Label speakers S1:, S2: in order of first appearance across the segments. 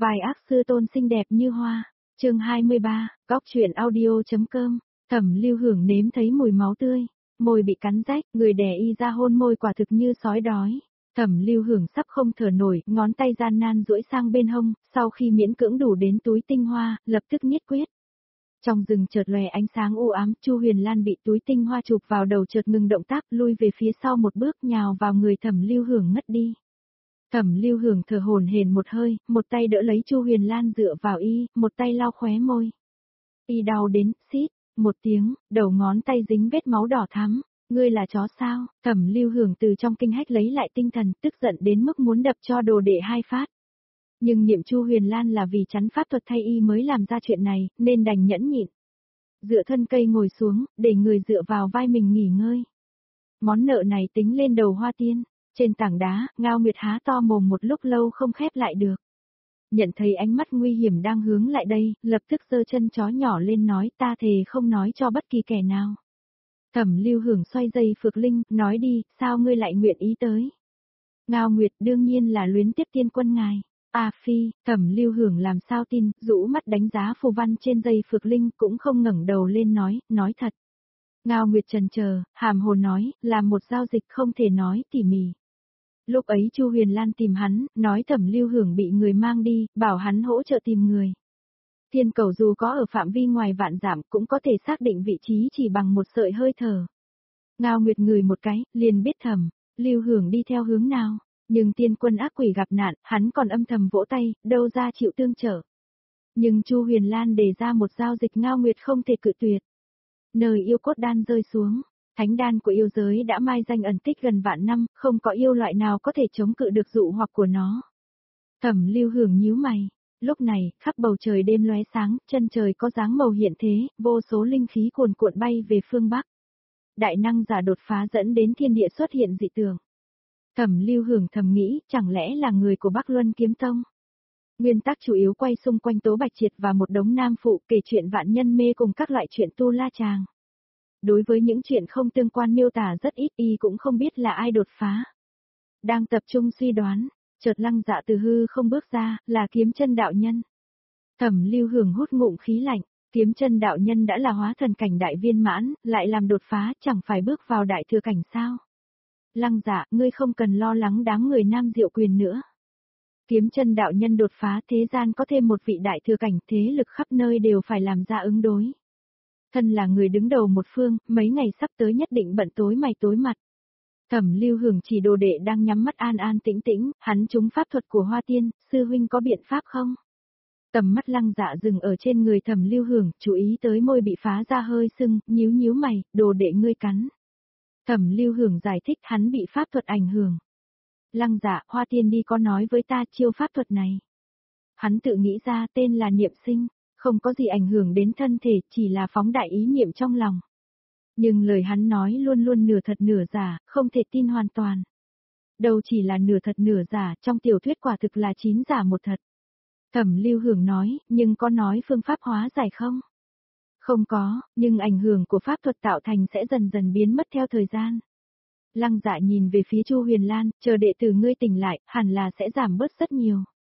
S1: Vài ác sư tôn xinh đẹp như hoa. Chương 23, Góc truyện audio.com. Thẩm Lưu Hưởng nếm thấy mùi máu tươi, môi bị cắn rách, người đè y ra hôn môi quả thực như sói đói. Thẩm Lưu Hưởng sắp không thở nổi, ngón tay gian nan duỗi sang bên hông, sau khi miễn cưỡng đủ đến túi tinh hoa, lập tức nhất quyết. Trong rừng chợt lóe ánh sáng u ám, Chu Huyền Lan bị túi tinh hoa chụp vào đầu chợt ngừng động tác, lui về phía sau một bước, nhào vào người Thẩm Lưu Hưởng ngất đi. Thẩm Lưu Hưởng thở hổn hển một hơi, một tay đỡ lấy Chu Huyền Lan dựa vào y, một tay lau khóe môi. Y đau đến, xít, một tiếng, đầu ngón tay dính vết máu đỏ thắm. Ngươi là chó sao? Thẩm Lưu Hưởng từ trong kinh hách lấy lại tinh thần, tức giận đến mức muốn đập cho đồ đệ hai phát. Nhưng niệm Chu Huyền Lan là vì chắn pháp thuật thay y mới làm ra chuyện này, nên đành nhẫn nhịn. Dựa thân cây ngồi xuống, để người dựa vào vai mình nghỉ ngơi. Món nợ này tính lên đầu Hoa Tiên. Trên tảng đá, Ngao Nguyệt há to mồm một lúc lâu không khép lại được. Nhận thấy ánh mắt nguy hiểm đang hướng lại đây, lập tức giơ chân chó nhỏ lên nói ta thề không nói cho bất kỳ kẻ nào. Thẩm Lưu Hưởng xoay dây phược linh, nói đi, sao ngươi lại nguyện ý tới? Ngao Nguyệt đương nhiên là luyến tiếc tiên quân ngài. Phi, Thẩm Lưu Hưởng làm sao tin, rũ mắt đánh giá phù văn trên dây phược linh cũng không ngẩng đầu lên nói thật. Ngao Nguyệt chần chờ, hàm hồ nói, làm một giao dịch không thể nói tỉ mỉ. Lúc ấy Chu Huyền Lan tìm hắn, nói Thẩm Lưu Hưởng bị người mang đi, bảo hắn hỗ trợ tìm người. Thiên cầu dù có ở phạm vi ngoài vạn dặm cũng có thể xác định vị trí chỉ bằng một sợi hơi thở. Ngao Nguyệt ngửi một cái, liền biết Thẩm Lưu Hưởng đi theo hướng nào, nhưng tiên quân ác quỷ gặp nạn, hắn còn âm thầm vỗ tay, đâu ra chịu tương trợ. Nhưng Chu Huyền Lan đề ra một giao dịch Ngao Nguyệt không thể cự tuyệt. Nơi yêu cốt đan rơi xuống. Thánh đan của yêu giới đã mai danh ẩn tích gần vạn năm, không có yêu loại nào có thể chống cự được dụ hoặc của nó. Thẩm Lưu Hưởng nhíu mày. Lúc này, khắp bầu trời đêm lóe sáng, chân trời có dáng màu hiện thế, vô số linh khí cuồn cuộn bay về phương Bắc. Đại năng giả đột phá dẫn đến thiên địa xuất hiện dị tượng. Thẩm Lưu Hưởng thầm nghĩ, chẳng lẽ là người của Bắc Luân Kiếm Tông? Nguyên tắc chủ yếu quay xung quanh Tố Bạch Triệt và một đống nam phụ kể chuyện vạn nhân mê cùng các loại chuyện tu la chàng. Đối với những chuyện không tương quan miêu tả rất ít y cũng không biết là ai đột phá. Đang tập trung suy đoán, chợt Lăng Dạ từ hư không bước ra, là Kiếm Chân đạo nhân. Thẩm Lưu Hưởng hút ngụm khí lạnh, Kiếm Chân đạo nhân đã là hóa thần cảnh đại viên mãn, lại làm đột phá chẳng phải bước vào đại thừa cảnh sao. Lăng Dạ, ngươi không cần lo lắng đám người Nam Diệu Quyền nữa. Kiếm Chân đạo nhân đột phá thế gian có thêm một vị đại thừa cảnh thế lực khắp nơi đều phải làm ra ứng đối. Thân là người đứng đầu một phương, mấy ngày sắp tới nhất định bận tối mày tối mặt. Thẩm Lưu Hưởng chỉ đồ đệ đang nhắm mắt an an tĩnh tĩnh, hắn trúng pháp thuật của Hoa Tiên, sư huynh có biện pháp không? Tầm mắt Lăng Dạ dừng ở trên người Thẩm Lưu Hưởng, chú ý tới môi bị phá ra hơi sưng, nhíu mày, đồ đệ ngươi cắn. Thẩm Lưu Hưởng giải thích hắn bị pháp thuật ảnh hưởng. Lăng Dạ, Hoa Tiên đi có nói với ta chiêu pháp thuật này. Hắn tự nghĩ ra tên là niệm sinh. Không có gì ảnh hưởng đến thân thể, chỉ là phóng đại ý niệm trong lòng. Nhưng lời hắn nói luôn luôn nửa thật nửa giả, không thể tin hoàn toàn. Đâu chỉ là nửa thật nửa giả, trong tiểu thuyết quả thực là 9 giả một thật. Thẩm Lưu Hưởng nói, nhưng có nói phương pháp hóa giải không? Không có, nhưng ảnh hưởng của pháp thuật tạo thành sẽ dần dần biến mất theo thời gian. Lăng Dạ nhìn về phía Chu Huyền Lan, chờ đệ tử ngươi tỉnh lại, hẳn là sẽ giảm bớt rất nhiều.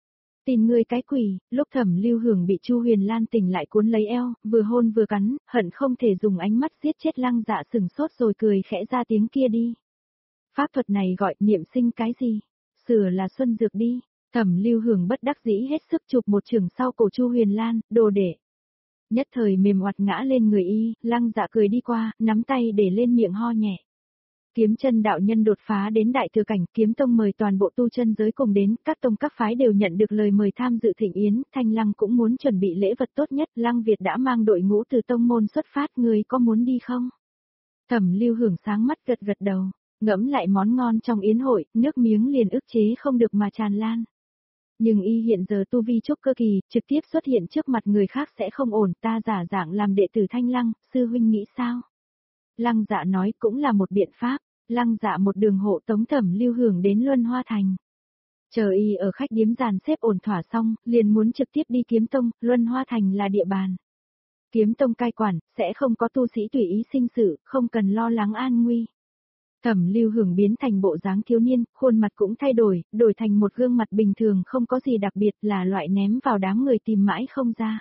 S1: Tin ngươi cái quỷ, lúc Thẩm Lưu Hưởng bị Chu Huyền Lan tỉnh lại cuốn lấy eo, vừa hôn vừa cắn, hận không thể dùng ánh mắt giết chết Lăng Dạ sừng sốt rồi cười khẽ ra tiếng kia đi. Pháp thuật này gọi niệm sinh cái gì? Sửa là xuân dược đi. Thẩm Lưu Hưởng bất đắc dĩ hết sức chụp một chưởng sau cổ Chu Huyền Lan, đồ đệ. Nhất thời mềm oặt ngã lên người y, Lăng Dạ cười đi qua, nắm tay để lên miệng ho nhẹ. Kiếm Chân đạo nhân đột phá đến đại thừa cảnh, Kiếm Tông mời toàn bộ tu chân giới cùng đến, các tông các phái đều nhận được lời mời tham dự thịnh yến, Thanh Lăng cũng muốn chuẩn bị lễ vật tốt nhất, Lăng Việt đã mang đội ngũ từ tông môn xuất phát, người có muốn đi không? Thẩm Lưu Hưởng sáng mắt gật gật đầu, ngẫm lại món ngon trong yến hội, nước miếng liền ức chế không được mà tràn lan. Nhưng y hiện giờ tu vi trúc cơ kỳ, trực tiếp xuất hiện trước mặt người khác sẽ không ổn, ta giả dạng làm đệ tử Thanh Lăng, sư huynh nghĩ sao? Lăng Dạ nói cũng là một biện pháp. Lăng Dạ một đường hộ tống Thẩm Lưu Hưởng đến Luân Hoa Thành. Chờ y ở khách điếm dàn xếp ổn thỏa xong, liền muốn trực tiếp đi Kiếm Tông, Luân Hoa Thành là địa bàn. Kiếm Tông cai quản, sẽ không có tu sĩ tùy ý sinh sự, không cần lo lắng an nguy. Thẩm Lưu Hưởng biến thành bộ dáng thiếu niên, khuôn mặt cũng thay đổi thành một gương mặt bình thường không có gì đặc biệt, là loại ném vào đám người tìm mãi không ra.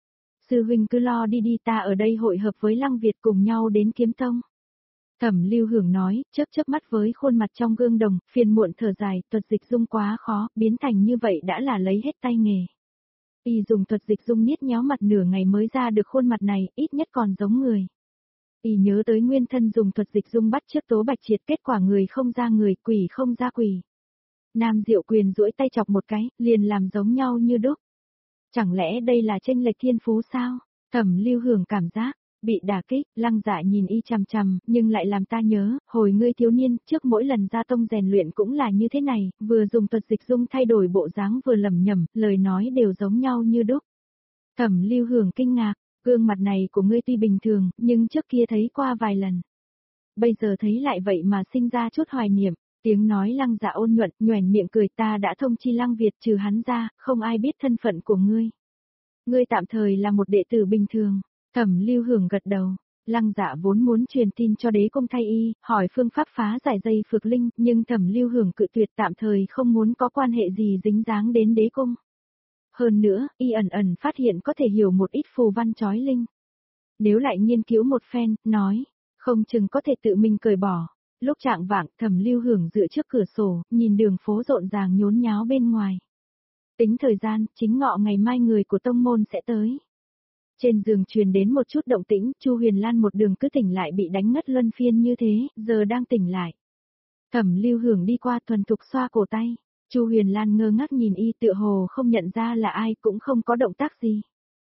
S1: Sư huynh cứ lo đi đi, ta ở đây hội hợp với Lăng Việt cùng nhau đến Kiếm Tông. Thẩm Lưu Hưởng nói, chớp mắt với khuôn mặt trong gương đồng, phiền muộn thở dài, thuật dịch dung quá khó, biến thành như vậy đã là lấy hết tay nghề. Y dùng thuật dịch dung niết nhéo mặt nửa ngày mới ra được khuôn mặt này, ít nhất còn giống người. Y nhớ tới nguyên thân dùng thuật dịch dung bắt trước Tố Bạch Triệt, kết quả người không ra người, quỷ không ra quỷ. Nam Diệu Quyền duỗi tay chọc một cái, liền làm giống nhau như đúc. Chẳng lẽ đây là chênh lệch thiên phú sao? Thẩm Lưu Hưởng cảm giác bị đả kích, Lăng Dạ nhìn y chằm chằm, nhưng lại làm ta nhớ, hồi ngươi thiếu niên, trước mỗi lần ra tông rèn luyện cũng là như thế này, vừa dùng thuật dịch dung thay đổi bộ dáng vừa lẩm nhẩm, lời nói đều giống nhau như đúc. Thẩm Lưu Hưởng kinh ngạc, gương mặt này của ngươi tuy bình thường, nhưng trước kia thấy qua vài lần. Bây giờ thấy lại vậy mà sinh ra chút hoài niệm, tiếng nói Lăng Dạ ôn nhuận, nhoẻn miệng cười, ta đã thông chi Lăng Việt, trừ hắn ra, không ai biết thân phận của ngươi. Ngươi tạm thời là một đệ tử bình thường. Thẩm Lưu Hưởng gật đầu, Lăng Dạ vốn muốn truyền tin cho đế công thay y, hỏi phương pháp phá giải dây phược linh, nhưng Thẩm Lưu Hưởng cự tuyệt, tạm thời không muốn có quan hệ gì dính dáng đến đế công. Hơn nữa, y ẩn phát hiện có thể hiểu một ít phù văn chói linh. Nếu lại nghiên cứu một phen, nói, không chừng có thể tự mình cởi bỏ. Lúc trạng vạng, Thẩm Lưu Hưởng dựa trước cửa sổ, nhìn đường phố rộn ràng nhốn nháo bên ngoài. Tính thời gian, chính ngọ ngày mai người của tông môn sẽ tới. Trên giường truyền đến một chút động tĩnh, Chu Huyền Lan một đường cứ tỉnh lại bị đánh ngất luân phiên như thế, giờ đang tỉnh lại. Thẩm Lưu Hưởng đi qua thuần thục xoa cổ tay, Chu Huyền Lan ngơ ngác nhìn y, tựa hồ không nhận ra là ai, cũng không có động tác gì.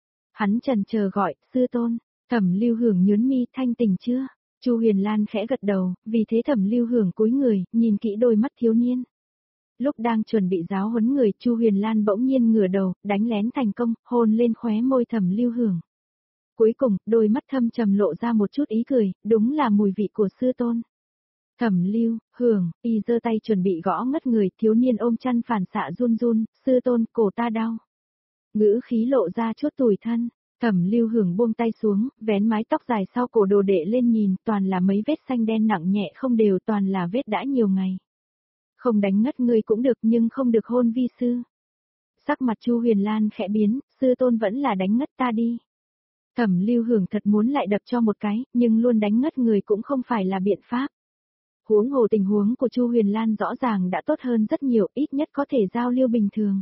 S1: Hắn chần chờ gọi, sư tôn. Thẩm Lưu Hưởng nhướng mi, thanh tỉnh chưa? Chu Huyền Lan khẽ gật đầu, vì thế Thẩm Lưu Hưởng cúi người, nhìn kỹ đôi mắt thiếu niên. Lúc đang chuẩn bị giáo huấn người, Chu Huyền Lan bỗng nhiên ngửa đầu, đánh lén thành công, hôn lên khóe môi Thẩm Lưu Hưởng. Cuối cùng, đôi mắt thâm trầm lộ ra một chút ý cười, đúng là mùi vị của sư tôn. Thẩm Lưu Hưởng, y giơ tay chuẩn bị gõ ngất người, thiếu niên ôm chăn phản xạ run run, sư tôn, cổ ta đau. Ngữ khí lộ ra chút tủi thân. Thẩm Lưu Hưởng buông tay xuống, vén mái tóc dài sau cổ đồ đệ lên nhìn, toàn là mấy vết xanh đen nặng nhẹ không đều, toàn là vết đã nhiều ngày. Không đánh ngất ngươi cũng được, nhưng không được hôn vi sư. Sắc mặt Chu Huyền Lan khẽ biến, sư tôn vẫn là đánh ngất ta đi. Thẩm Lưu Hưởng thật muốn lại đập cho một cái, nhưng luôn đánh ngất người cũng không phải là biện pháp. Huống hồ tình huống của Chu Huyền Lan rõ ràng đã tốt hơn rất nhiều, ít nhất có thể giao lưu bình thường.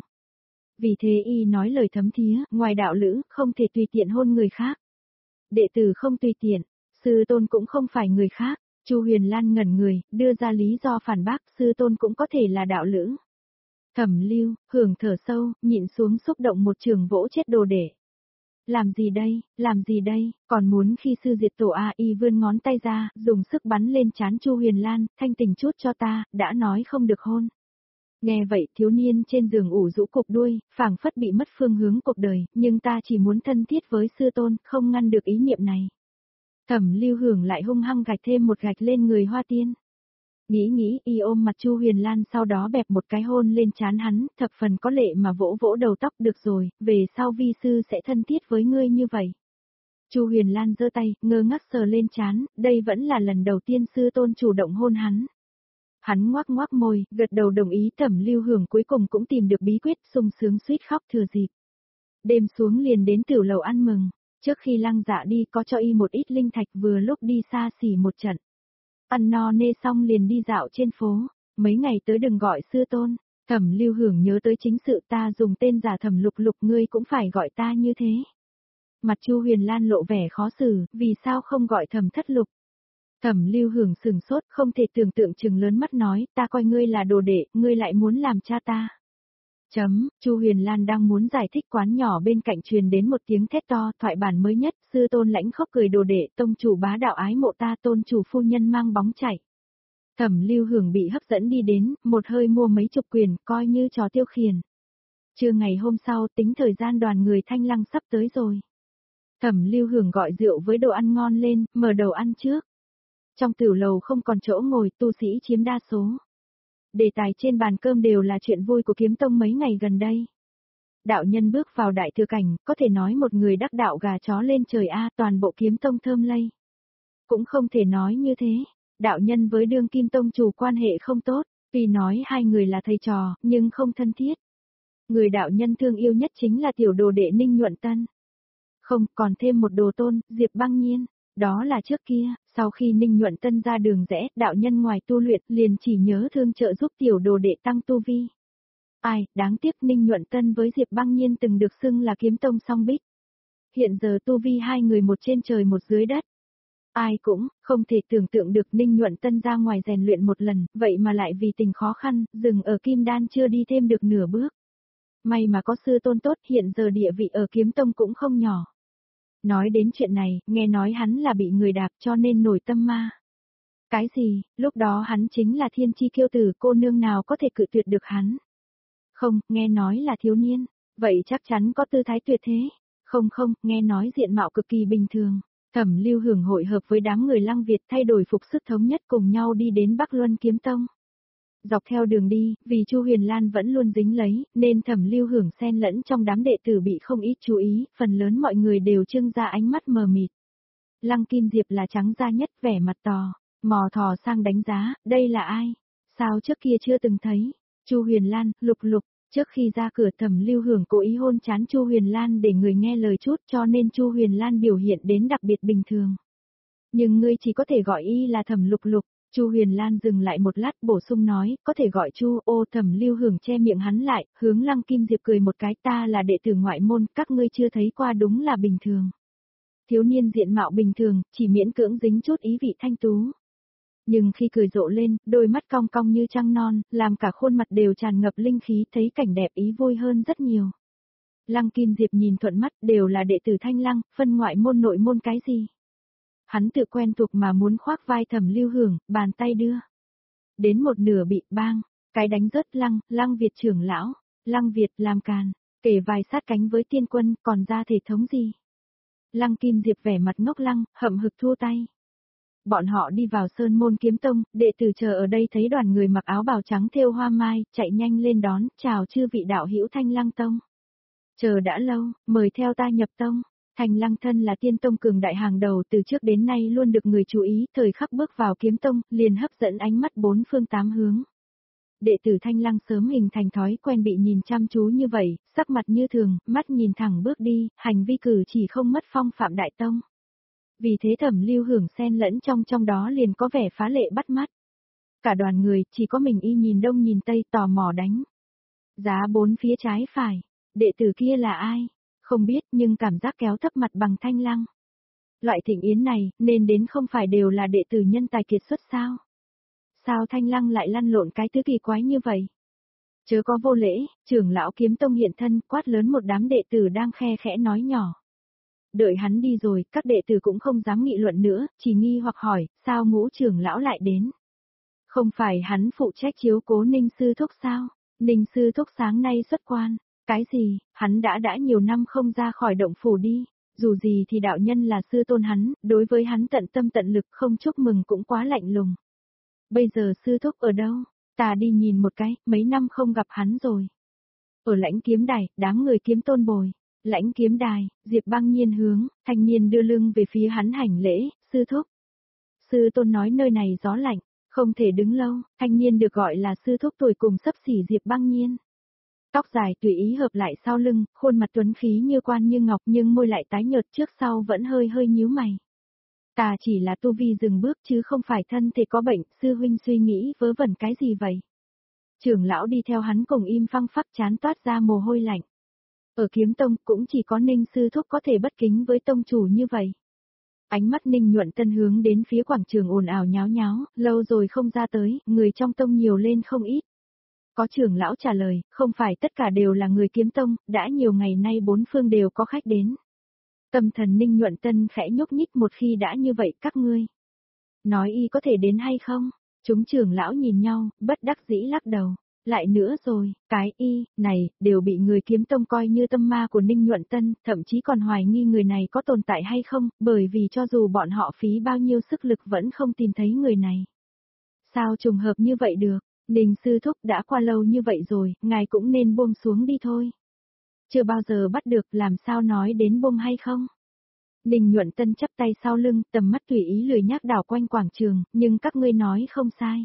S1: Vì thế y nói lời thấm thía, ngoài đạo lữ, không thể tùy tiện hôn người khác. Đệ tử không tùy tiện, sư tôn cũng không phải người khác. Chu Huyền Lan ngẩn người, đưa ra lý do phản bác, sư tôn cũng có thể là đạo lữ. Thẩm Lưu Hưởng thở sâu, nhịn xuống xúc động một trường vỗ chết đồ đệ. Làm gì đây, còn muốn khi sư diệt tổ y vươn ngón tay ra, dùng sức bắn lên trán Chu Huyền Lan, thanh tỉnh chút cho ta, đã nói không được hôn. Nghe vậy thiếu niên trên giường ủ rũ cục đuôi, phảng phất bị mất phương hướng cuộc đời, nhưng ta chỉ muốn thân thiết với sư tôn, không ngăn được ý niệm này. Thẩm Lưu Hưởng lại hung hăng gạch thêm một gạch lên người Hoa Tiên. Nghĩ, y ôm mặt Chu Huyền Lan sau đó bẹp một cái hôn lên trán hắn, thập phần có lệ mà vỗ vỗ đầu tóc, được rồi, về sau vi sư sẽ thân thiết với ngươi như vậy. Chu Huyền Lan giơ tay, ngơ ngác sờ lên trán, đây vẫn là lần đầu tiên sư tôn chủ động hôn hắn. Hắn ngoác môi, gật đầu đồng ý. Thẩm Lưu Hưởng cuối cùng cũng tìm được bí quyết, sung sướng suýt khóc thừa dịp. Đêm xuống liền đến tiểu lầu ăn mừng, trước khi Lăng Dạ đi có cho y một ít linh thạch, vừa lúc đi xa xỉ một trận. Ăn no nê xong liền đi dạo trên phố, mấy ngày tới đừng gọi sư tôn. Thẩm Lưu Hưởng nhớ tới chính sự, ta dùng tên giả Thẩm Lục Lục, ngươi cũng phải gọi ta như thế. Mặt Chu Huyền Lan lộ vẻ khó xử, vì sao không gọi Thẩm Thất Lục? Thẩm Lưu Hưởng sừng sốt, không thể tưởng tượng, trừng lớn mắt nói, ta coi ngươi là đồ đệ, ngươi lại muốn làm cha ta. Chu Huyền Lan đang muốn giải thích, quán nhỏ bên cạnh truyền đến một tiếng thét to, thoại bản mới nhất, sư tôn lãnh khóc cười, đồ đệ, tông chủ bá đạo ái mộ ta, tôn chủ phu nhân mang bóng chạy. Thẩm Lưu Hưởng bị hấp dẫn đi đến, một hơi mua mấy chục quyền, coi như trò tiêu khiển. Trưa ngày hôm sau, tính thời gian đoàn người Thanh Lăng sắp tới rồi. Thẩm Lưu Hưởng gọi rượu với đồ ăn ngon lên, mở đầu ăn trước. Trong tiểu lầu không còn chỗ ngồi, tu sĩ chiếm đa số. Đề tài trên bàn cơm đều là chuyện vui của kiếm tông mấy ngày gần đây. Đạo nhân bước vào đại thừa cảnh, có thể nói một người đắc đạo gà chó lên trời, toàn bộ kiếm tông thơm lây. Cũng không thể nói như thế. Đạo nhân với đương kim tông chủ quan hệ không tốt, tuy nói hai người là thầy trò, nhưng không thân thiết. Người đạo nhân thương yêu nhất chính là tiểu đồ đệ Ninh Nhuận Tân. Không, còn thêm một đồ tôn, Diệp Băng Nhiên. Đó là trước kia, sau khi Ninh Nhuận Tân ra đường rẽ, đạo nhân ngoài tu luyện liền chỉ nhớ thương trợ giúp tiểu đồ đệ tăng tu vi. Ai, đáng tiếc Ninh Nhuận Tân với Diệp Băng Nhiên từng được xưng là kiếm tông song bích. Hiện giờ tu vi hai người một trên trời một dưới đất. Ai cũng không thể tưởng tượng được Ninh Nhuận Tân ra ngoài rèn luyện một lần, vậy mà lại vì tình khó khăn, dừng ở Kim Đan chưa đi thêm được nửa bước. May mà có sư tôn tốt, hiện giờ địa vị ở kiếm tông cũng không nhỏ. Nói đến chuyện này, nghe nói hắn là bị người đạp cho nên nổi tâm ma. Cái gì, lúc đó hắn chính là thiên chi kiêu tử, cô nương nào có thể cự tuyệt được hắn. Không, nghe nói là thiếu niên, vậy chắc chắn có tư thái tuyệt thế. Không, nghe nói diện mạo cực kỳ bình thường. Thẩm Lưu Hưởng hội hợp với đám người Lăng Việt thay đổi phục sức thống nhất cùng nhau đi đến Bắc Luân Kiếm Tông. Dọc theo đường đi, vì Chu Huyền Lan vẫn luôn dính lấy, nên Thẩm Lưu Hưởng xen lẫn trong đám đệ tử bị không ít chú ý, phần lớn mọi người đều trưng ra ánh mắt mờ mịt. Lăng Kim Diệp là trắng da nhất, vẻ mặt tò mò thò sang đánh giá, đây là ai? Sao trước kia chưa từng thấy? Chu Huyền Lan, Lục Lục. Trước khi ra cửa Thẩm Lưu Hưởng cố ý hôn trán Chu Huyền Lan để người nghe lời chút, cho nên Chu Huyền Lan biểu hiện đến đặc biệt bình thường. Nhưng ngươi chỉ có thể gọi y là Thẩm Lục Lục. Chu Huyền Lan dừng lại một lát bổ sung nói, có thể gọi Chu. Ô, Thẩm Lưu Hưởng che miệng hắn lại, hướng Lăng Kim Diệp cười một cái, ta là đệ tử ngoại môn, các ngươi chưa thấy qua đúng là bình thường. Thiếu niên diện mạo bình thường, chỉ miễn cưỡng dính chút ý vị thanh tú. Nhưng khi cười rộ lên, đôi mắt cong cong như trăng non, làm cả khuôn mặt đều tràn ngập linh khí, thấy cảnh đẹp ý vui hơn rất nhiều. Lăng Kim Diệp nhìn thuận mắt, đều là đệ tử Thanh Lăng, phân ngoại môn nội môn cái gì. Hắn tự quen thuộc mà muốn khoác vai Thẩm Lưu Hưởng, bàn tay đưa. Đến một nửa bị bang, cái đánh rớt Lăng Việt trưởng lão, Lăng Việt làm càn, kể vài sát cánh với tiên quân, còn ra thể thống gì. Lăng Kim Diệp vẻ mặt ngốc lăng, hậm hực thua tay. Bọn họ đi vào Sơn Môn Kiếm Tông, đệ tử chờ ở đây thấy đoàn người mặc áo bào trắng thêu hoa mai, chạy nhanh lên đón, chào chư vị đạo hữu Thanh Lăng Tông. Chờ đã lâu, mời theo ta nhập tông. Thanh Lăng thân là tiên tông cường đại hàng đầu từ trước đến nay luôn được người chú ý, thời khắc bước vào kiếm tông, liền hấp dẫn ánh mắt bốn phương tám hướng. Đệ tử Thanh Lăng sớm hình thành thói quen bị nhìn chăm chú như vậy, sắc mặt như thường, mắt nhìn thẳng bước đi, hành vi cử chỉ không mất phong phạm đại tông. Vì thế Thẩm Lưu Hưởng xen lẫn trong đó liền có vẻ phá lệ bắt mắt. Cả đoàn người, chỉ có mình y nhìn đông nhìn tây tò mò đánh giá bốn phía trái phải, đệ tử kia là ai? Không biết nhưng cảm giác kéo thấp mặt bằng Thanh Lăng. Loại thịnh yến này, nên đến không phải đều là đệ tử nhân tài kiệt xuất sao? Sao Thanh Lăng lại lăn lộn cái thứ kỳ quái như vậy? Chớ có vô lễ, trưởng lão kiếm tông hiện thân quát lớn một đám đệ tử đang khe khẽ nói nhỏ. Đợi hắn đi rồi, các đệ tử cũng không dám nghị luận nữa, chỉ nghi hoặc hỏi, sao Ngũ trưởng lão lại đến? Không phải hắn phụ trách chiếu cố Ninh Sư Thúc sao? Ninh Sư Thúc sáng nay xuất quan. Cái gì, hắn đã nhiều năm không ra khỏi động phủ đi, dù gì thì đạo nhân là sư tôn hắn, đối với hắn tận tâm tận lực không chúc mừng cũng quá lạnh lùng. Bây giờ sư thúc ở đâu? Ta đi nhìn một cái, mấy năm không gặp hắn rồi. Ở Lãnh Kiếm Đài, đám người kiếm tôn bồi. Lãnh Kiếm Đài, Diệp Băng Nhiên hướng, thanh niên đưa lưng về phía hắn hành lễ, sư thúc. Sư tôn nói nơi này gió lạnh, không thể đứng lâu, thanh niên được gọi là sư thúc tuổi cùng xấp xỉ Diệp Băng Nhiên. Tóc dài tùy ý hợp lại sau lưng, khuôn mặt tuấn khí như quan như ngọc nhưng môi lại tái nhợt trước sau vẫn hơi nhíu mày. Ta chỉ là tu vi dừng bước chứ không phải thân thể có bệnh, sư huynh suy nghĩ vớ vẩn cái gì vậy? Trưởng lão đi theo hắn cùng im phăng phắc chán toát ra mồ hôi lạnh. Ở kiếm tông cũng chỉ có Ninh sư thúc có thể bất kính với tông chủ như vậy. Ánh mắt Ninh Nhuận Tân hướng đến phía quảng trường ồn ào nháo nháo, lâu rồi không ra tới, người trong tông nhiều lên không ít. Có trưởng lão trả lời, không phải tất cả đều là người kiếm tông, đã nhiều ngày nay bốn phương đều có khách đến. Tâm thần Ninh Nhuận Tân khẽ nhúc nhích một khi đã như vậy các ngươi. Nói y có thể đến hay không? Chúng trưởng lão nhìn nhau, bất đắc dĩ lắc đầu. Lại nữa rồi, cái y, này, đều bị người kiếm tông coi như tâm ma của Ninh Nhuận Tân, thậm chí còn hoài nghi người này có tồn tại hay không, bởi vì cho dù bọn họ phí bao nhiêu sức lực vẫn không tìm thấy người này. Sao trùng hợp như vậy được? Ninh sư thúc đã qua lâu như vậy rồi, ngài cũng nên buông xuống đi thôi. Chưa bao giờ bắt được làm sao nói đến buông hay không? Ninh Nhuận Tân chắp tay sau lưng, tầm mắt tùy ý lười nhác đảo quanh quảng trường, nhưng các ngươi nói không sai.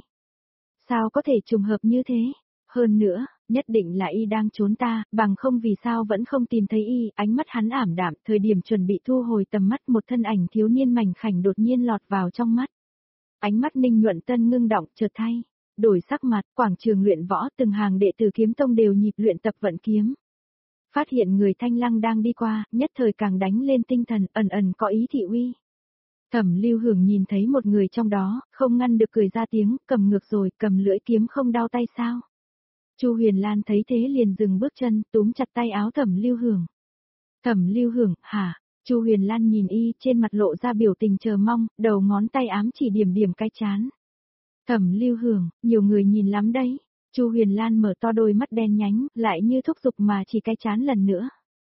S1: Sao có thể trùng hợp như thế? Hơn nữa, nhất định là y đang trốn ta, bằng không vì sao vẫn không tìm thấy y, ánh mắt hắn ảm đạm, thời điểm chuẩn bị thu hồi tầm mắt một thân ảnh thiếu niên mảnh khảnh đột nhiên lọt vào trong mắt. Ánh mắt Ninh Nhuận Tân ngưng động, chợt thay đổi sắc mặt, quảng trường luyện võ, từng hàng đệ tử kiếm tông đều nhịp luyện tập vận kiếm. Phát hiện người Thanh Lăng đang đi qua, nhất thời càng đánh lên tinh thần, ẩn ẩn có ý thị uy. Thẩm Lưu Hưởng nhìn thấy một người trong đó, không ngăn được cười ra tiếng, cầm ngược rồi, cầm lưỡi kiếm không đau tay sao? Chu Huyền Lan thấy thế liền dừng bước chân, túm chặt tay áo Thẩm Lưu Hưởng. Thẩm Lưu Hưởng, hả? Chu Huyền Lan nhìn y, trên mặt lộ ra biểu tình chờ mong, đầu ngón tay ám chỉ điểm điểm cái chán. Thẩm Lưu Hưởng, nhiều người nhìn lắm đấy. Chu Huyền Lan mở to đôi mắt đen nhánh, lại như thúc giục mà chỉ cái chán lần nữa.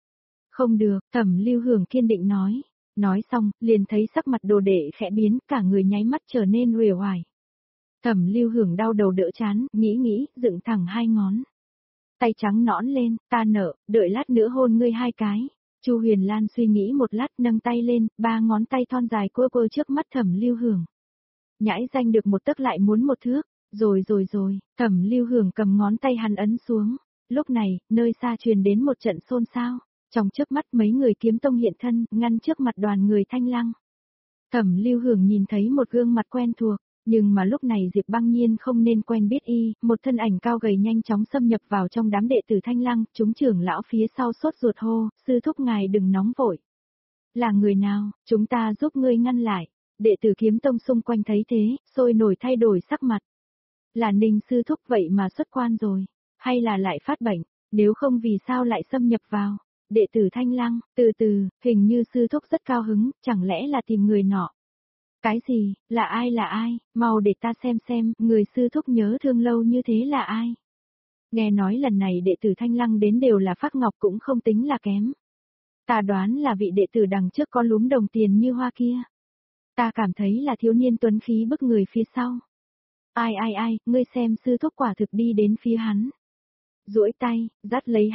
S1: Không được, Thẩm Lưu Hưởng kiên định nói. Nói xong, liền thấy sắc mặt đồ đệ khẽ biến, cả người nháy mắt trở nên uể oải. Thẩm Lưu Hưởng đau đầu đỡ chán, nghĩ, dựng thẳng hai ngón. Tay trắng nõn lên, ta nợ, đợi lát nữa hôn ngươi hai cái. Chu Huyền Lan suy nghĩ một lát, nâng tay lên, ba ngón tay thon dài quơ quơ trước mắt Thẩm Lưu Hưởng. Nhãi danh được một tấc lại muốn một thước, rồi, Thẩm Lưu Hưởng cầm ngón tay hắn ấn xuống. Lúc này, nơi xa truyền đến một trận xôn xao. Trong chớp mắt mấy người kiếm tông hiện thân, ngăn trước mặt đoàn người Thanh Lăng. Thẩm Lưu Hưởng nhìn thấy một gương mặt quen thuộc, nhưng mà lúc này Diệp Băng Nhiên không nên quen biết y, một thân ảnh cao gầy nhanh chóng xâm nhập vào trong đám đệ tử Thanh Lăng, chúng trưởng lão phía sau sốt ruột hô, sư thúc ngài đừng nóng vội. Là người nào, chúng ta giúp ngươi ngăn lại. Đệ tử kiếm tông xung quanh thấy thế, sôi nổi thay đổi sắc mặt. Là Ninh sư thúc vậy mà xuất quan rồi, hay là lại phát bệnh, nếu không vì sao lại xâm nhập vào. Đệ tử Thanh Lăng, từ, hình như sư thúc rất cao hứng, chẳng lẽ là tìm người nọ. Cái gì, là ai, mau để ta xem, người sư thúc nhớ thương lâu như thế là ai. Nghe nói lần này đệ tử Thanh Lăng đến đều là Phác Ngọc cũng không tính là kém. Ta đoán là vị đệ tử đằng trước có lúm đồng tiền như hoa kia. Ta cảm thấy là thiếu niên tuấn khí bức người phía sau. Ai, ngươi xem sư thúc quả thực đi đến phía hắn. Duỗi tay, dắt lấy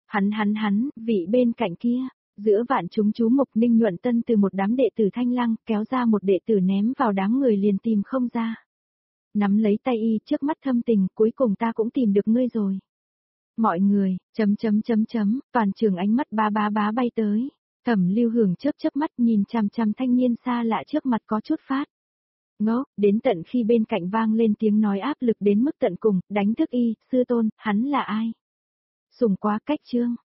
S1: hắn, vị bên cạnh kia, giữa vạn chúng chú mục Ninh Nhuận Tân từ một đám đệ tử Thanh Lăng kéo ra một đệ tử ném vào đám người liền tìm không ra. Nắm lấy tay y trước mắt thâm tình, cuối cùng ta cũng tìm được ngươi rồi. Mọi người, toàn trường ánh mắt bá bay tới. Thẩm Lưu Hưởng chớp mắt nhìn chằm chằm thanh niên xa lạ trước mặt có chút phát ngốc, đến tận khi bên cạnh vang lên tiếng nói áp lực đến mức tận cùng, đánh thức y, sư tôn, hắn là ai? Sùng quá cách chương.